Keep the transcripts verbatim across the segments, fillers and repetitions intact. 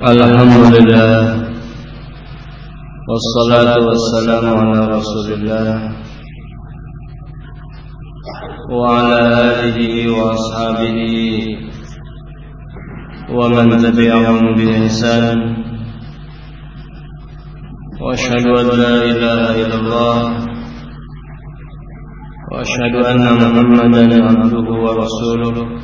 Alhamdulillah, wassalatu wassalamu ala rasulillah wa ala alihi wa ashabihi wa man tabi'ahum bi ihsan. Wa ashhadu an la ilaha illallah wa ashhadu anna Muhammadan abduhu wa rasuluh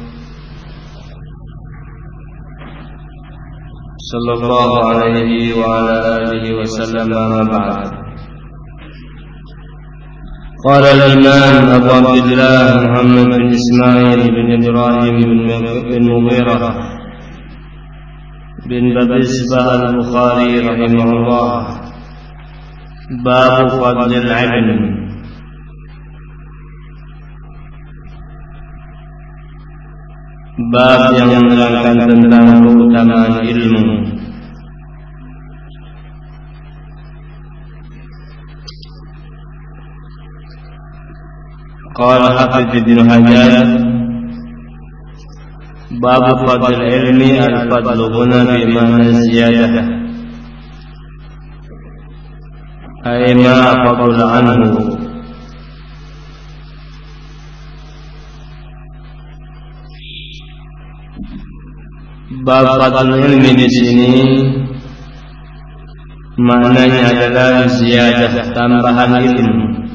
sallallahu alaihi wa ala alihi wa sallam. Amma ba'd. Qala al-imam Abu Abdullah Muhammad bin Ismail bin Ibrahim bin Mughirah bin Babisbah al-Bukhari rahimahullah, bab fadlil ilm. Bab yang menerangkan tentang keutamaan ilmu. Qala Hafidz Ibn Hajar, bab fadl ilmi, al-fadlu huna bi ma'na ziyadah, ay ma fadla anhu. Bab fadl ilmi di sini maknanya adalah ziyadah, tambahan ilmu.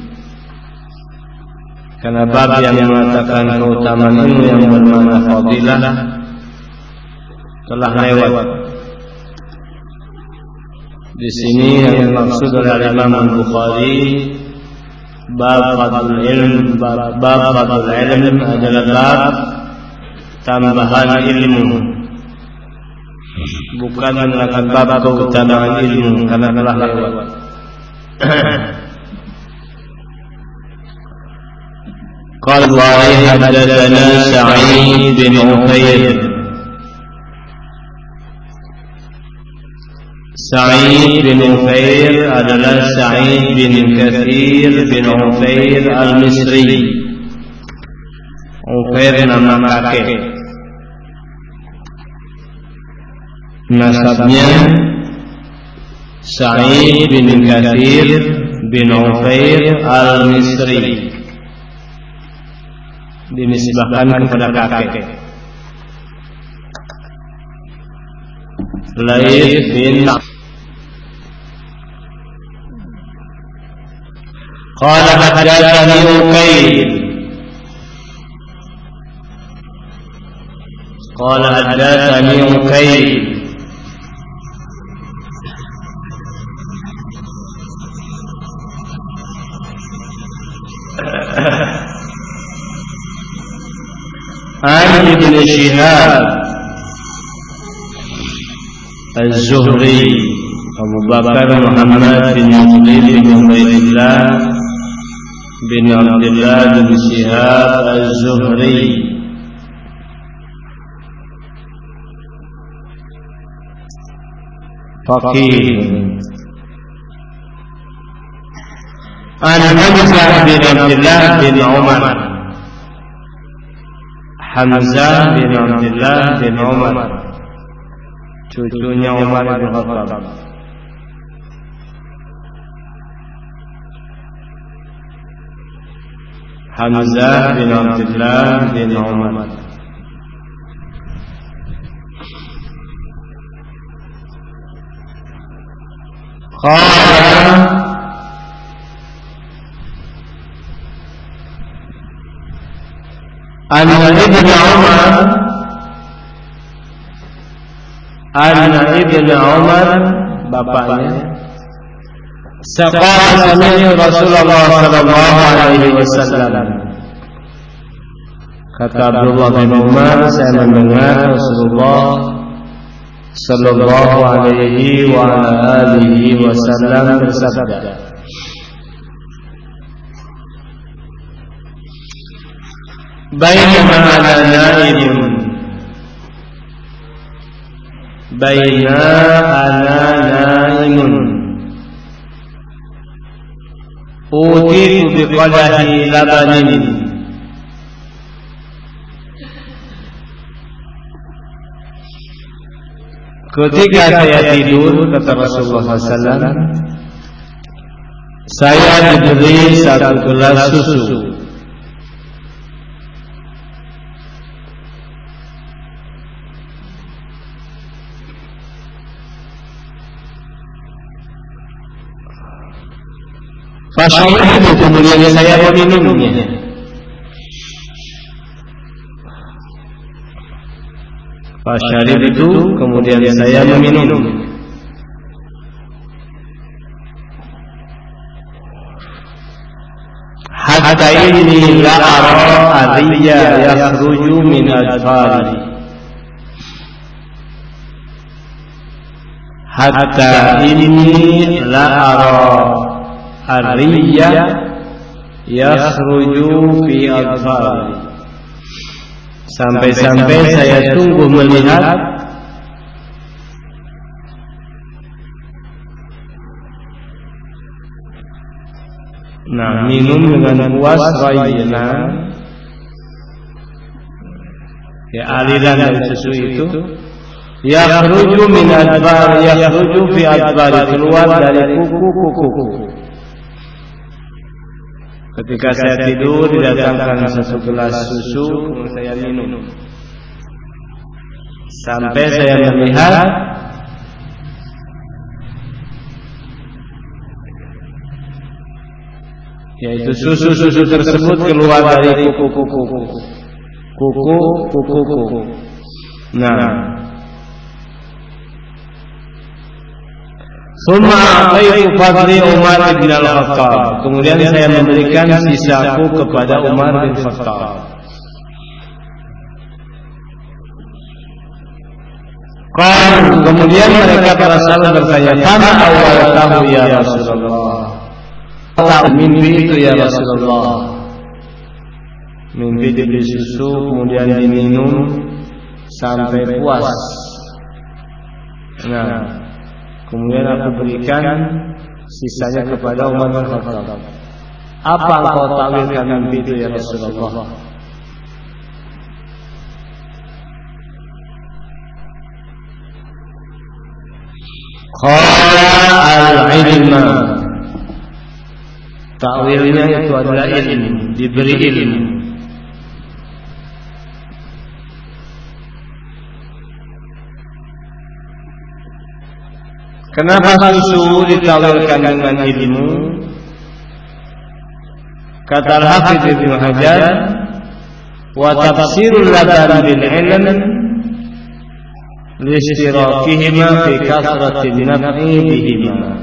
Karena bab yang mengatakan keutamaan ilmu yang bermakna fadilah telah lewat. Di sini yang dimaksud oleh Imam Al-Bukhari, bab fadl ilm, bab fadl ilm adalah bab tambahan ilmu, bukan menerangkan bab keutamaan ilmu karena telah lewat. Qala haddatsana Sa'id bin Ufair. Sa'id bin Ufair adalah Sa'id bin Kathir bin Ufair al-Misri. Ufair nama kakek, nasabnya Sa'id bin Kathir bin Ufair al-Misri, dinisbahkan kepada kakek. Laith bin Qala haddatsani Uqayl. Qala haddatsani Uqayl an Ibn Shihab Az-Zuhri, Abu Bakar Muhammad bin Muslim bin Ubaidillah bin Abdullah bin Shihab Az-Zuhri, faqih. An Hamzah bin Abdullah bin Umar, Hamzah bin Abdullah bin Umar, cucunya Umar bin Khattab. Hamzah bin Abdullah bin Umar. Qala Anna Ibn Umar Anna Ibn Umar bapaknya saqala sami'tu Rasulullah sallallahu alaihi wasallam. Kata Abdullah bin Umar, saya mendengar Rasulullah sallallahu alaihi wa alihi wasallam bersabda, Bainama ana na'imun Baina ana na'imun utitu biqadahi labanin ketika saya tidur, kata Rasulullah sallallahu alaihi wasallam, saya diberi satu gelas susu. Fasyaribtu, kemudian saya meminumnya. Fasyaribtu, kemudian saya meminumnya. Hatta inni la ara adhiya yakhruju min adfari. Hatta inni la ara adhiya yakhruju fi adfari. Sampai-sampai saya tunggu melihat nah, minum dengan puas rayna, ya, aliran dari susu itu, yakhruju min adbar, yakhruju fi adbar, keluar dari kuku-kuku. Ketika saya tidur, didatangkan satu gelas susu, kemudian saya minum sampai saya melihat yaitu susu-susu tersebut keluar dari kuku-kuku, kuku-kuku. Nah, summa a'taitu fadli Umar bin Al-Khattab, kemudian saya memberikan sisaku kepada Umar bin Khattab. Qalu, kemudian mereka para sahabat bertanya, "Fama awwaltahu ya Rasulullah?" Tak mimpi itu ya Rasulullah. Mimpi diberi susu, kemudian diminum sampai puas. Nah, kemudian aku berikan sisanya kepada Umar bin Khattab. Apa engkau takwilkan mimpi itu ya Rasulullah? Qala al-ilma, takwilnya itu adalah ilmu, diberi ilmu. Kenapa susu ditawilkan dengan ilmu? Kata Al-Hafidz Ibnu Hajar, wa tafsirul laban bil ilm liishtirakihima fi kasratin naf'i bihima.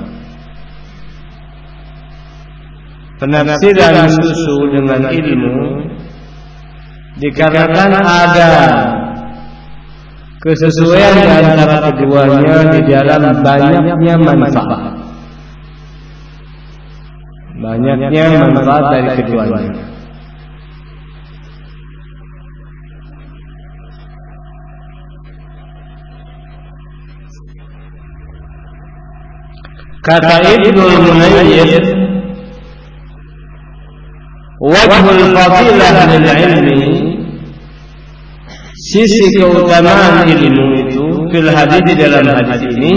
Penafsiran susu dengan ilmu dikarenakan ada kesesuaian di antara keduanya di dalam banyaknya manfaat. Banyaknya manfaat dari keduanya. Kata Ibnu Munayyir, wajhul fadilah lil ilmi, sisi keutamaan ilmu itu fil hadis, di dalam hadis ini,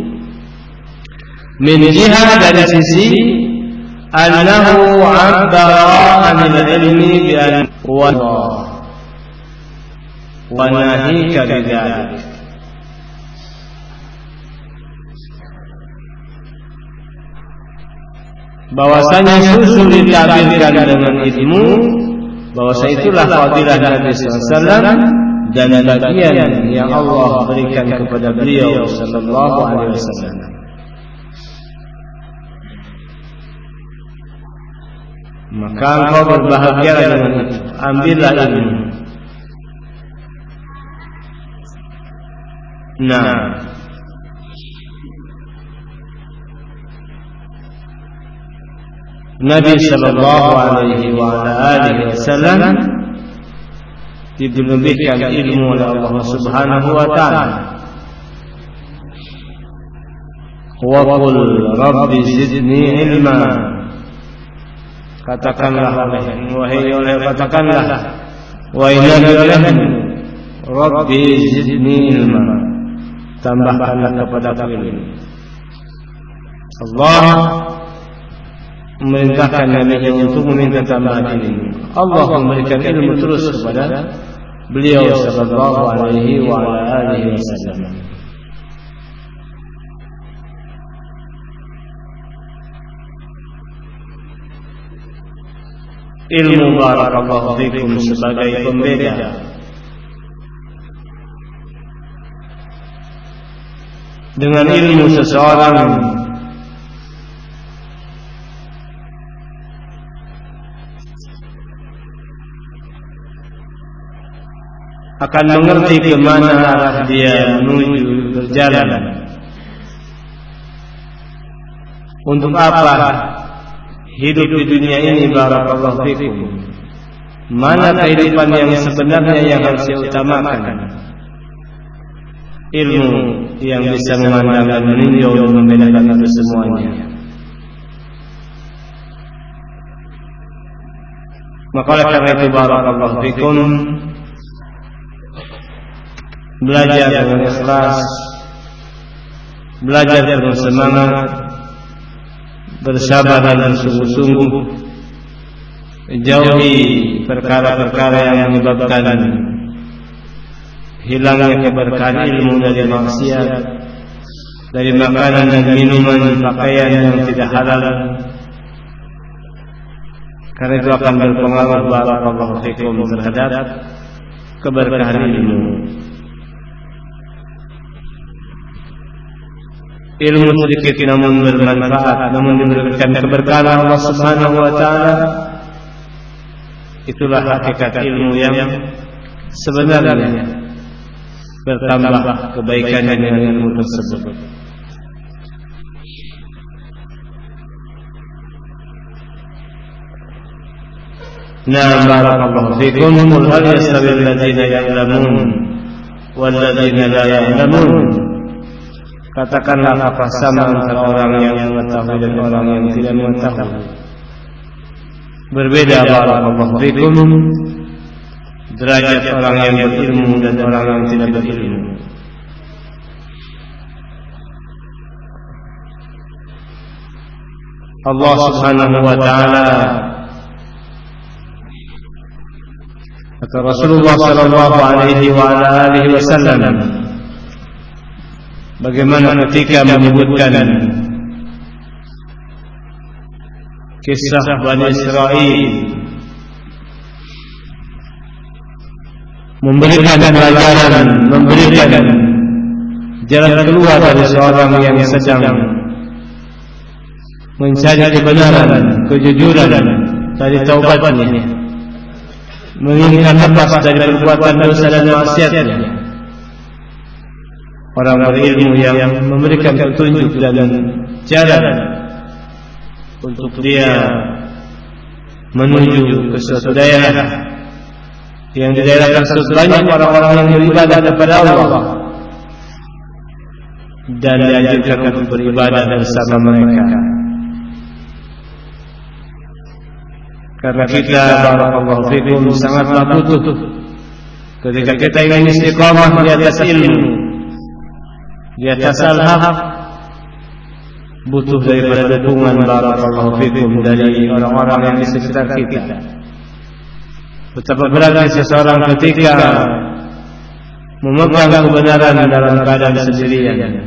min jihah, dari sisi annahu abbara anil ilmi bi an wa wa nahika bidzalik. Bahwasanya susu ditabirkan dengan ilmu, bahwasanya itulah fadilah Nabi sallallahu alaihi wasallam dan bagian yang Allah berikan kepada beliau sallallahu alaihi wasallam. Maka engkau berbahagia dengan itu. Ambillah ilmu. Nah, Nabi sallallahu alaihi wa alihi wasallam diberikan ilmu oleh Allah Subhanahu wa taala. Wa qul rabbi zidni ilma, katakanlah wahai oleh katakanlah wahai Nabi olehmu, rabbi zidni ilma, tambahkanlah kepadaku ilmu. Allah memerintahkan Nabi-Nya untuk meminta tambahan ilmu. Allah memberikan ilmu terus kepada beliau sallallahu alaihi wa ala alihi wasallam. Ilmu barakallahu fikum sebagai pembeda dengan ilmu seseorang akan mengerti kemana arah dia menuju berjalan. Untuk apa hidup di dunia ini barakallahu fikum? Mana kehidupan yang sebenarnya yang harus diutamakan? Ilmu yang bisa memandang dan meninjau dan membedakan itu semuanya. Maka oleh karena itu barakallahu fikum, belajar dengan ikhlas, belajar dengan semangat, bersabar dan sungguh-sungguh, jauhi perkara-perkara yang menyebabkan hilangnya keberkahan ilmu dari maksiat, dari makanan dan minuman, pakaian yang tidak halal, karena itu akan berpengaruh barakallahu fikum terhadap keberkahan ilmu. Ilmu sedikit namun bermanfaat, namun diberikan keberkahan Allah Subhanahu wa taala. Itulah hakikat ilmu yang sebenarnya, bertambah kebaikannya dengan ilmu tersebut. Nah, barakallahu fikum. Qul hal yastawi alladziina ya'lamuun wal ladziina la ya'lamuun. Katakanlah, apa sama antara orang yang mengetahui dan orang yang tidak mengetahui? Berbeda barakallahu fikum derajat orang yang berilmu dan orang yang tidak berilmu. Allah Subhanahu wa taala kata Rasulullah sallallahu alaihi wa ala alihi wasallam, bagaimana ketika menyebutkan kisah Bani Israel, memberikan pelajaran, memberikan jalan keluar dari seorang yang sedang mencari kebenaran, kejujuran dari taubatnya, menginginkan lepas dari perbuatan dosa dan maksiatnya. Orang berilmu yang memberikan petunjuk dan jalan untuk dia menuju ke suatu daerah, yang di daerah tersebut banyak orang-orang yang beribadah kepada Allah, dan dianjurkan untuk beribadah bersama mereka. Karena kita barakallahu fikum sangatlah butuh ketika kita ingin istiqamah di atas ilmu, di atas al-haq, butuh daripada dukungan barakallahu fikum dari orang-orang yang di sekitar kita. Betapa beratnya seseorang ketika memegang kebenaran dalam keadaan sendirian.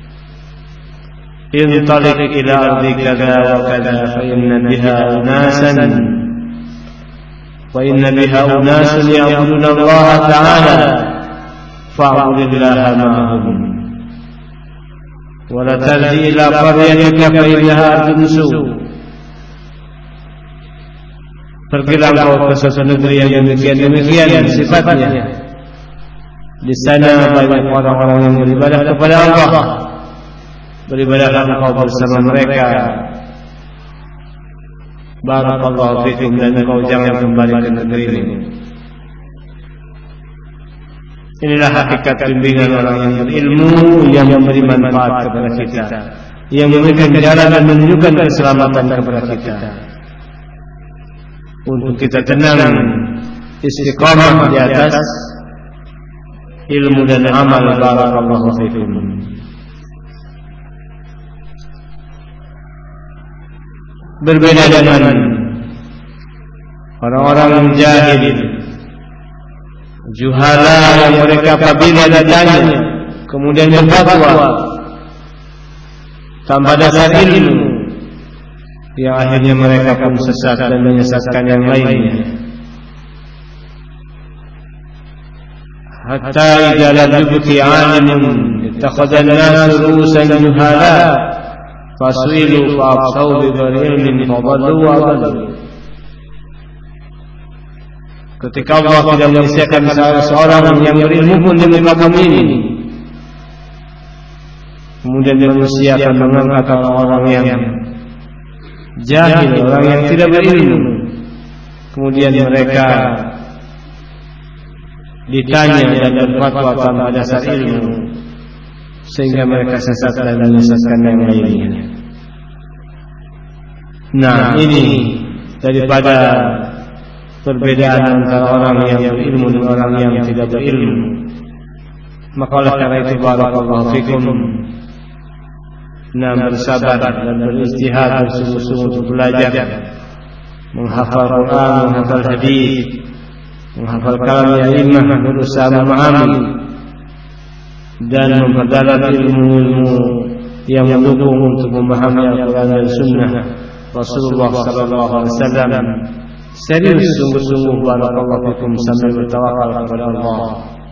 Intaliq ila ardi kada wa kada fa inna biha unasan wa inna biha unasan ya'buduna Allah ta'ala fa'budillaha ma'ahum wa la tarji ila qaryatika fa innaha ardun su'. Pergilah kau ke suatu negeri yang demikian-demikian sifatnya. Di sana banyak orang-orang yang beribadah kepada Allah. Beribadahlah engkau bersama mereka. Barakallahu fikum, dan engkau jangan kembali ke negeri ini. Inilah hakikat bimbingan orang yang berilmu, yang memberi manfaat kepada kita, yang memberikan jalan dan menunjukkan keselamatan kepada kita, untuk kita tenang istiqamah di atas ilmu dan amal. Barakallahu fikum. Berbeda dengan orang-orang jahil, juhala, yang mereka apabila ditanya kemudian berfatwa tanpa dasar ilmu, yang akhirnya mereka pun sesat dan menyesatkan yang lainnya. Hatta idza lam yubqi 'alimun ittakhadha an-nas ru'usan juhala fasu'ilu fa'afsau bi ghairi ilmin fadallu wa adallu. Ketika Allah tidak menyisakan seorang yang berilmu pun di muka bumi ini, kemudian manusia akan mengangkat orang-orang yang jahil, orang yang tidak berilmu, kemudian mereka ditanya dan berfatwa tanpa dasar ilmu, sehingga mereka sesat dan menyesatkan yang lainnya. Nah, ini daripada perbedaan antara orang yang berilmu dan orang yang tidak berilmu. Maka oleh karena itu barakallahu fikum, nah, bersabar dan beristihad bersungguh-sungguh untuk belajar, menghafal Quran, menghafal hadis, menghafal kalam a'immah, berusaha memahami dan memperdalam ilmu-ilmu yang mendukung untuk memahami Al-Quran dan Sunnah Rasulullah sallallahu alaihi wasallam. Serius sungguh-sungguh barakallahu fikum sambil bertawakal kepada Allah.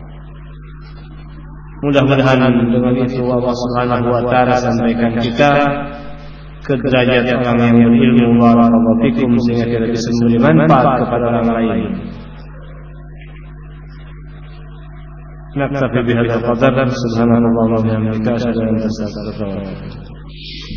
Mudah-mudahan dengan itu Allah Subhanahu wa taala sampaikan kita ke derajat orang yang berilmu barakallahu fikum, sehingga kita bisa memberi manfaat kepada orang lain. Naktafi bihadzal qadar. Subhanallah wa bihamdihi, asyhadu an la ilaha illa anta, astaghfiruka wa atubu ilaik.